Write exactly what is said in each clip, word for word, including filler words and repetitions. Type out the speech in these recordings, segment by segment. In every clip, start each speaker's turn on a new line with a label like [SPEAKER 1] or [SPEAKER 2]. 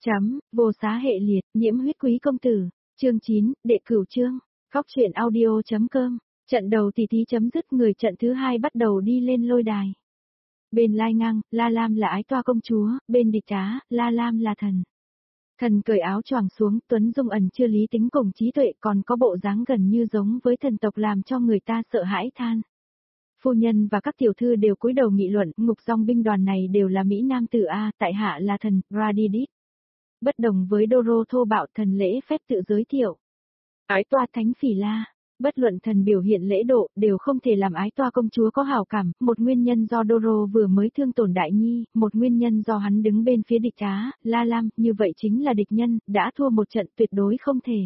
[SPEAKER 1] Chấm, vô xá hệ liệt, nhiễm huyết quý công tử, chương chín, đệ cửu chương, góc truyện audio.com, trận đầu tỷ thí chấm dứt, người trận thứ hai bắt đầu đi lên lôi đài. Bên Lai Ngang, La Lam là ái toa công chúa, bên địch Trá, La Lam là thần. Thần cởi áo choàng xuống, tuấn dung ẩn chưa lý tính cùng trí tuệ, còn có bộ dáng gần như giống với thần tộc làm cho người ta sợ hãi than. Phu nhân và các tiểu thư đều cúi đầu nghị luận, ngục dòng binh đoàn này đều là Mỹ Nam tử A, tại hạ là thần, Radidit. Bất đồng với Doro thô bạo, thần lễ phép tự giới thiệu. Ái toa thánh phỉ la, bất luận thần biểu hiện lễ độ, đều không thể làm ái toa công chúa có hảo cảm, một nguyên nhân do Doro vừa mới thương tổn đại nhi, một nguyên nhân do hắn đứng bên phía địch Trá, La Lam, như vậy chính là địch nhân, đã thua một trận tuyệt đối không thể.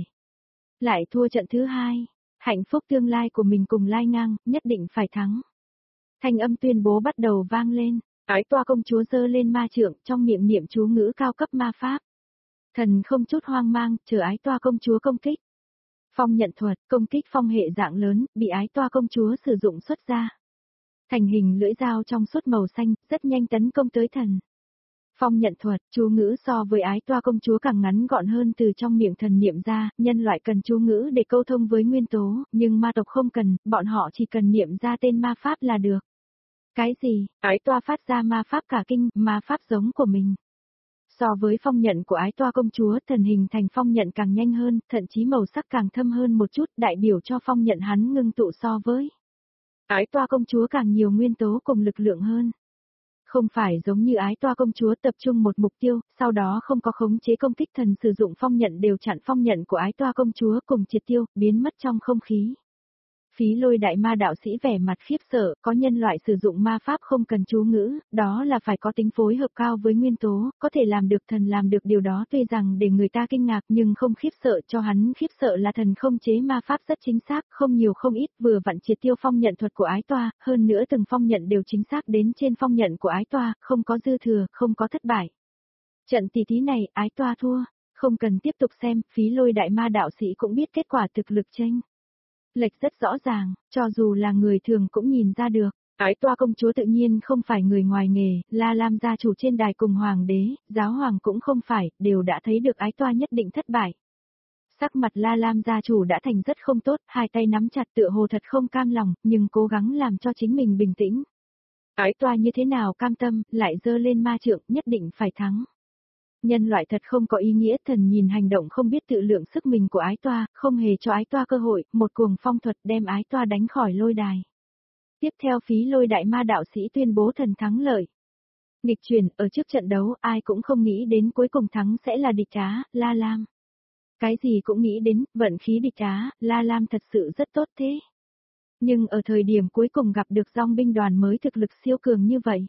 [SPEAKER 1] Lại thua trận thứ hai, hạnh phúc tương lai của mình cùng Lai Ngang, nhất định phải thắng. Thanh âm tuyên bố bắt đầu vang lên, ái toa công chúa giơ lên ma trượng, trong miệng niệm chú ngữ cao cấp ma pháp. Thần không chút hoang mang, chờ ái toa công chúa công kích. Phong nhận thuật, công kích phong hệ dạng lớn, bị ái toa công chúa sử dụng xuất ra. Thành hình lưỡi dao trong suốt màu xanh, rất nhanh tấn công tới thần. Phong nhận thuật, chú ngữ so với ái toa công chúa càng ngắn gọn hơn từ trong miệng thần niệm ra, nhân loại cần chú ngữ để câu thông với nguyên tố, nhưng ma tộc không cần, bọn họ chỉ cần niệm ra tên ma pháp là được. Cái gì? Ái toa phát ra ma pháp cả kinh, ma pháp giống của mình. So với phong nhận của ái toa công chúa, thần hình thành phong nhận càng nhanh hơn, thậm chí màu sắc càng thâm hơn một chút, đại biểu cho phong nhận hắn ngưng tụ so với ái toa công chúa càng nhiều nguyên tố cùng lực lượng hơn. Không phải giống như ái toa công chúa tập trung một mục tiêu, sau đó không có khống chế công kích, thần sử dụng phong nhận đều chặn phong nhận của ái toa công chúa cùng triệt tiêu, biến mất trong không khí. Phí Lôi đại ma đạo sĩ vẻ mặt khiếp sợ, có nhân loại sử dụng ma pháp không cần chú ngữ, đó là phải có tính phối hợp cao với nguyên tố, có thể làm được, thần làm được điều đó tuy rằng để người ta kinh ngạc nhưng không khiếp sợ, cho hắn khiếp sợ là thần không chế ma pháp rất chính xác, không nhiều không ít, vừa vặn triệt tiêu phong nhận thuật của ái toa, hơn nữa từng phong nhận đều chính xác đến trên phong nhận của ái toa, không có dư thừa, không có thất bại. Trận tỷ thí này, ái toa thua, không cần tiếp tục xem, Phí Lôi đại ma đạo sĩ cũng biết kết quả thực lực chênh lệch rất rõ ràng, cho dù là người thường cũng nhìn ra được. Ái toa công chúa tự nhiên không phải người ngoài nghề, La Lam gia chủ trên đài cùng hoàng đế, giáo hoàng cũng không phải, đều đã thấy được ái toa nhất định thất bại. Sắc mặt La Lam gia chủ đã thành rất không tốt, hai tay nắm chặt tựa hồ thật không cam lòng, nhưng cố gắng làm cho chính mình bình tĩnh. Ái toa như thế nào cam tâm, lại giơ lên ma trượng, nhất định phải thắng. Nhân loại thật không có ý nghĩa, thần nhìn hành động không biết tự lượng sức mình của ái toa, không hề cho ái toa cơ hội, một cuồng phong thuật đem ái toa đánh khỏi lôi đài. Tiếp theo Phí Lôi đại ma đạo sĩ tuyên bố thần thắng lợi. Nghịch chuyển, ở trước trận đấu, ai cũng không nghĩ đến cuối cùng thắng sẽ là địch Trá, La Lam. Cái gì cũng nghĩ đến, vận khí địch Trá, La Lam thật sự rất tốt thế. Nhưng ở thời điểm cuối cùng gặp được dòng binh đoàn mới thực lực siêu cường như vậy.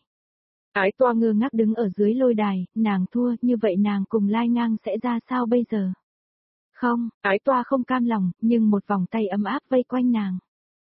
[SPEAKER 1] Ái toa ngơ ngác đứng ở dưới lôi đài, nàng thua, như vậy nàng cùng Lai Ngang sẽ ra sao bây giờ? Không, ái toa không cam lòng, nhưng một vòng tay ấm áp vây quanh nàng.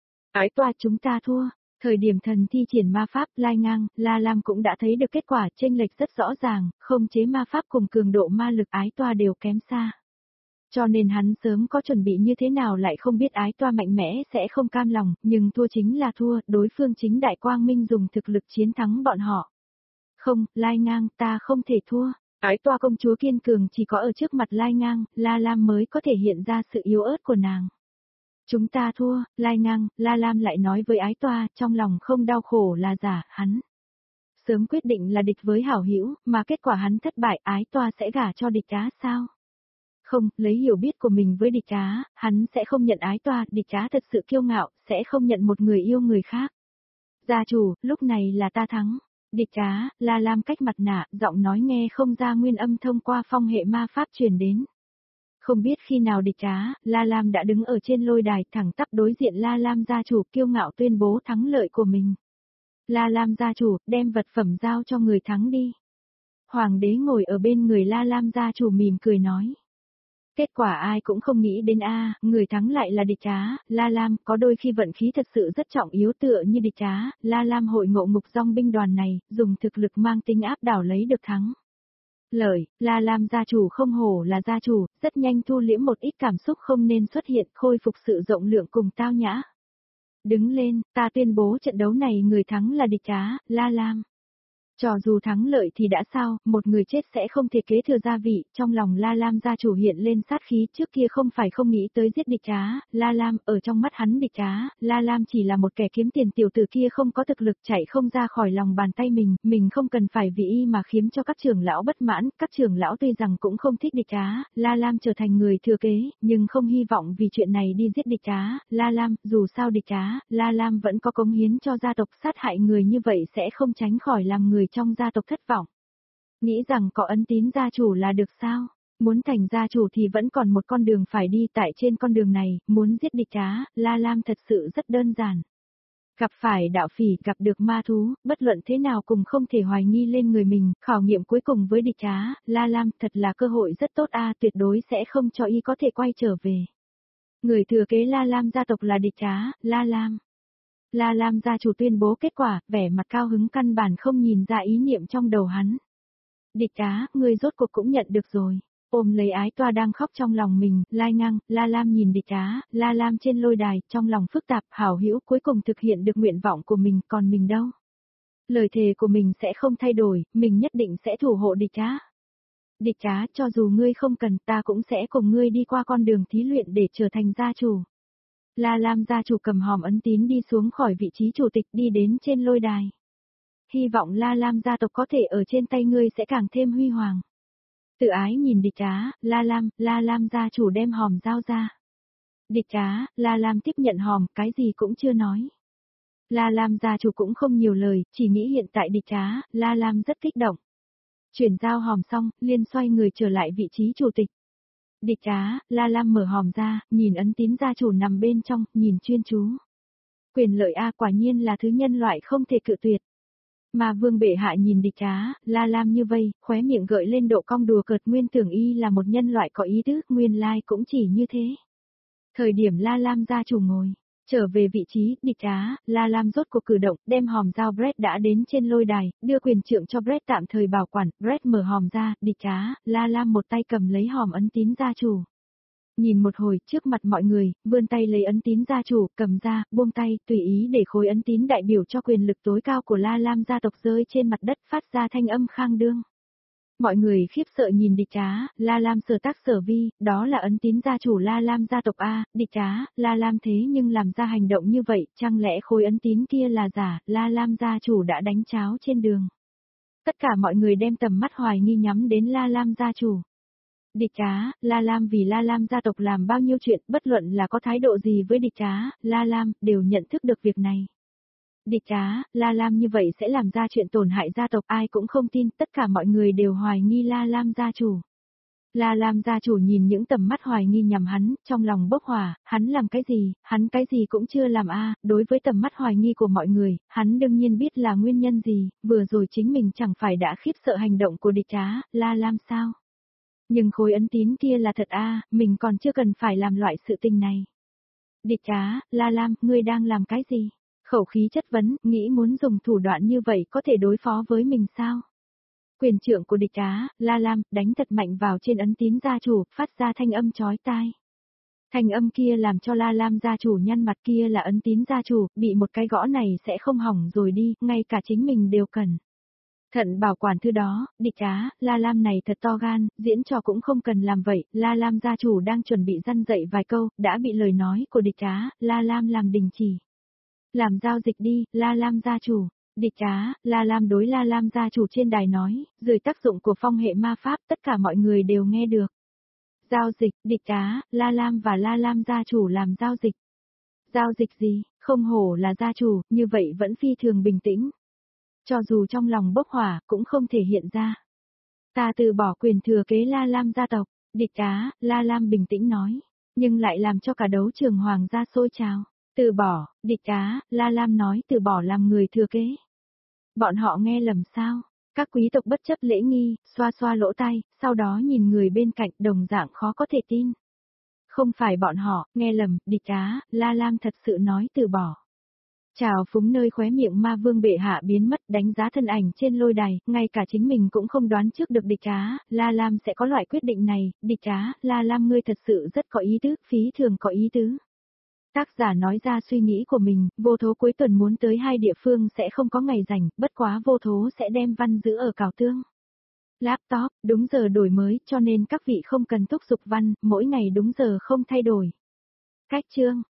[SPEAKER 1] Ái toa chúng ta thua, thời điểm thần thi triển ma pháp, Lai Ngang, La Lam cũng đã thấy được kết quả chênh lệch rất rõ ràng, không chế ma pháp cùng cường độ ma lực ái toa đều kém xa. Cho nên hắn sớm có chuẩn bị như thế nào lại không biết ái toa mạnh mẽ sẽ không cam lòng, nhưng thua chính là thua, đối phương chính đại quang minh dùng thực lực chiến thắng bọn họ. Không, Lai Ngang, ta không thể thua. Ái toa công chúa kiên cường chỉ có ở trước mặt Lai Ngang, La Lam mới có thể hiện ra sự yếu ớt của nàng. Chúng ta thua, Lai Ngang, La Lam lại nói với ái toa, trong lòng không đau khổ là giả, hắn sớm quyết định là địch với hảo hữu, mà kết quả hắn thất bại, ái toa sẽ gả cho địch Trá sao? Không, lấy hiểu biết của mình với địch Trá, hắn sẽ không nhận ái toa, địch Trá thật sự kiêu ngạo, sẽ không nhận một người yêu người khác. Gia chủ, lúc này là ta thắng. Địch Trá, La Lam cách mặt nạ, giọng nói nghe không ra nguyên âm thông qua phong hệ ma pháp truyền đến. Không biết khi nào địch Trá, La Lam đã đứng ở trên lôi đài thẳng tắp đối diện La Lam gia chủ kiêu ngạo tuyên bố thắng lợi của mình. La Lam gia chủ, đem vật phẩm giao cho người thắng đi. Hoàng đế ngồi ở bên người La Lam gia chủ mỉm cười nói. Kết quả ai cũng không nghĩ đến a, à, người thắng lại là địch Trá, La Lam, có đôi khi vận khí thật sự rất trọng yếu tựa như địch Trá, La Lam hội ngộ ngục dòng binh đoàn này, dùng thực lực mang tính áp đảo lấy được thắng. Lời, La Lam gia chủ không hổ là gia chủ, rất nhanh thu liễm một ít cảm xúc không nên xuất hiện, khôi phục sự rộng lượng cùng tao nhã. Đứng lên, ta tuyên bố trận đấu này người thắng là địch Trá, La Lam. Cho dù thắng lợi thì đã sao, một người chết sẽ không thể kế thừa gia vị, trong lòng La Lam gia chủ hiện lên sát khí, trước kia không phải không nghĩ tới giết địch trá, La Lam, ở trong mắt hắn địch trá, La Lam chỉ là một kẻ kiếm tiền, tiểu tử kia không có thực lực, chạy không ra khỏi lòng bàn tay mình, mình không cần phải vì y mà khiến cho các trưởng lão bất mãn, các trưởng lão tuy rằng cũng không thích địch trá, La Lam trở thành người thừa kế, nhưng không hy vọng vì chuyện này đi giết địch trá, La Lam, dù sao địch trá, La Lam vẫn có cống hiến cho gia tộc, sát hại người như vậy sẽ không tránh khỏi làm người trong gia tộc thất vọng. Nghĩ rằng có ấn tín gia chủ là được sao? Muốn thành gia chủ thì vẫn còn một con đường phải đi, tại trên con đường này, muốn giết địch trá, La Lam thật sự rất đơn giản. Gặp phải đạo phỉ, gặp được ma thú, bất luận thế nào cũng không thể hoài nghi lên người mình, khảo nghiệm cuối cùng với địch trá, La Lam thật là cơ hội rất tốt a, tuyệt đối sẽ không cho y có thể quay trở về. Người thừa kế La Lam gia tộc là địch trá, La Lam. La Lam gia chủ tuyên bố kết quả, vẻ mặt cao hứng căn bản không nhìn ra ý niệm trong đầu hắn. Địch trá, ngươi rốt cuộc cũng nhận được rồi. Ôm lấy ái toa đang khóc trong lòng mình, lai ngang, La Lam nhìn địch trá, La Lam trên lôi đài, trong lòng phức tạp, hảo hữu cuối cùng thực hiện được nguyện vọng của mình, còn mình đâu? Lời thề của mình sẽ không thay đổi, mình nhất định sẽ thủ hộ địch trá. Địch trá, cho dù ngươi không cần, ta cũng sẽ cùng ngươi đi qua con đường thí luyện để trở thành gia chủ. La Lam gia chủ cầm hòm ấn tín đi xuống khỏi vị trí chủ tịch, đi đến trên lôi đài. Hy vọng La Lam gia tộc có thể ở trên tay ngươi sẽ càng thêm huy hoàng. Tự ái nhìn địch trá, La Lam, La Lam gia chủ đem hòm giao ra. Địch trá, La Lam tiếp nhận hòm, cái gì cũng chưa nói. La Lam gia chủ cũng không nhiều lời, chỉ nghĩ hiện tại địch trá, La Lam rất kích động. Chuyển giao hòm xong, liền xoay người trở lại vị trí chủ tịch. Địch trá, La Lam mở hòm ra, nhìn ấn tín gia chủ nằm bên trong, nhìn chuyên chú. Quyền lợi A, quả nhiên là thứ nhân loại không thể cự tuyệt. Mà Vương bệ hạ nhìn địch trá, La Lam như vây, khóe miệng gợi lên độ cong đùa cợt, nguyên tưởng y là một nhân loại có ý tứ, nguyên lai cũng chỉ như thế. Thời điểm La Lam gia chủ ngồi, trở về vị trí, địch trá, La Lam rốt cuộc cử động, đem hòm giao Brett đã đến trên lôi đài, đưa quyền trượng cho Brett tạm thời bảo quản, Brett mở hòm ra, địch trá, La Lam một tay cầm lấy hòm ấn tín gia chủ. Nhìn một hồi, trước mặt mọi người, vươn tay lấy ấn tín gia chủ, cầm ra, buông tay, tùy ý để khối ấn tín đại biểu cho quyền lực tối cao của La Lam gia tộc rơi trên mặt đất, phát ra thanh âm khang đương. Mọi người khiếp sợ nhìn địch trá, La Lam sở tác sở vi, đó là ấn tín gia chủ La Lam gia tộc A, địch trá, La Lam thế nhưng làm ra hành động như vậy, chẳng lẽ khối ấn tín kia là giả, La Lam gia chủ đã đánh cháo trên đường. Tất cả mọi người đem tầm mắt hoài nghi nhắm đến La Lam gia chủ. Địch trá, La Lam vì La Lam gia tộc làm bao nhiêu chuyện, bất luận là có thái độ gì với địch trá, La Lam, đều nhận thức được việc này. Địch trá, La Lam như vậy sẽ làm ra chuyện tổn hại gia tộc, ai cũng không tin, tất cả mọi người đều hoài nghi La Lam gia chủ. La Lam gia chủ nhìn những tầm mắt hoài nghi nhằm hắn, trong lòng bốc hỏa, hắn làm cái gì, hắn cái gì cũng chưa làm a. Đối với tầm mắt hoài nghi của mọi người, hắn đương nhiên biết là nguyên nhân gì, vừa rồi chính mình chẳng phải đã khiếp sợ hành động của địch trá, La Lam sao? Nhưng khối ấn tín kia là thật a, mình còn chưa cần phải làm loại sự tình này. Địch trá, La Lam, ngươi đang làm cái gì? Khẩu khí chất vấn, nghĩ muốn dùng thủ đoạn như vậy có thể đối phó với mình sao? Quyền trượng của địch trá, La Lam, đánh thật mạnh vào trên ấn tín gia chủ, phát ra thanh âm chói tai. Thanh âm kia làm cho La Lam gia chủ nhăn mặt, kia là ấn tín gia chủ, bị một cái gõ này sẽ không hỏng rồi đi, ngay cả chính mình đều cần. Thận bảo quản thứ đó, địch trá, La Lam này thật to gan, diễn trò cũng không cần làm vậy, La Lam gia chủ đang chuẩn bị răn dạy vài câu, đã bị lời nói của địch trá, La Lam làm đình chỉ. Làm giao dịch đi, La Lam gia chủ. Địch trá, La Lam đối La Lam gia chủ trên đài nói, dưới tác dụng của phong hệ ma pháp tất cả mọi người đều nghe được. Giao dịch, địch trá, La Lam và La Lam gia chủ làm giao dịch. Giao dịch gì, không hổ là gia chủ, như vậy vẫn phi thường bình tĩnh. Cho dù trong lòng bốc hỏa, cũng không thể hiện ra. Ta từ bỏ quyền thừa kế La Lam gia tộc, địch trá, La Lam bình tĩnh nói, nhưng lại làm cho cả đấu trường hoàng gia sôi trào. Từ bỏ, địch trá, La Lam nói từ bỏ làm người thừa kế. Bọn họ nghe lầm sao? Các quý tộc bất chấp lễ nghi, xoa xoa lỗ tai, sau đó nhìn người bên cạnh đồng dạng khó có thể tin. Không phải bọn họ, nghe lầm, địch trá, La Lam thật sự nói từ bỏ. Trào phúng nơi khóe miệng ma vương bệ hạ biến mất, đánh giá thân ảnh trên lôi đài, ngay cả chính mình cũng không đoán trước được địch trá, La Lam sẽ có loại quyết định này, địch trá, La Lam ngươi thật sự rất có ý tứ, phí thường có ý tứ. Tác giả nói ra suy nghĩ của mình, vô thố cuối tuần muốn tới hai địa phương sẽ không có ngày rảnh, bất quá vô thố sẽ đem văn giữ ở Cảo Tương. Laptop, đúng giờ đổi mới, cho nên các vị không cần thúc giục văn, mỗi ngày đúng giờ không thay đổi. Cách chương,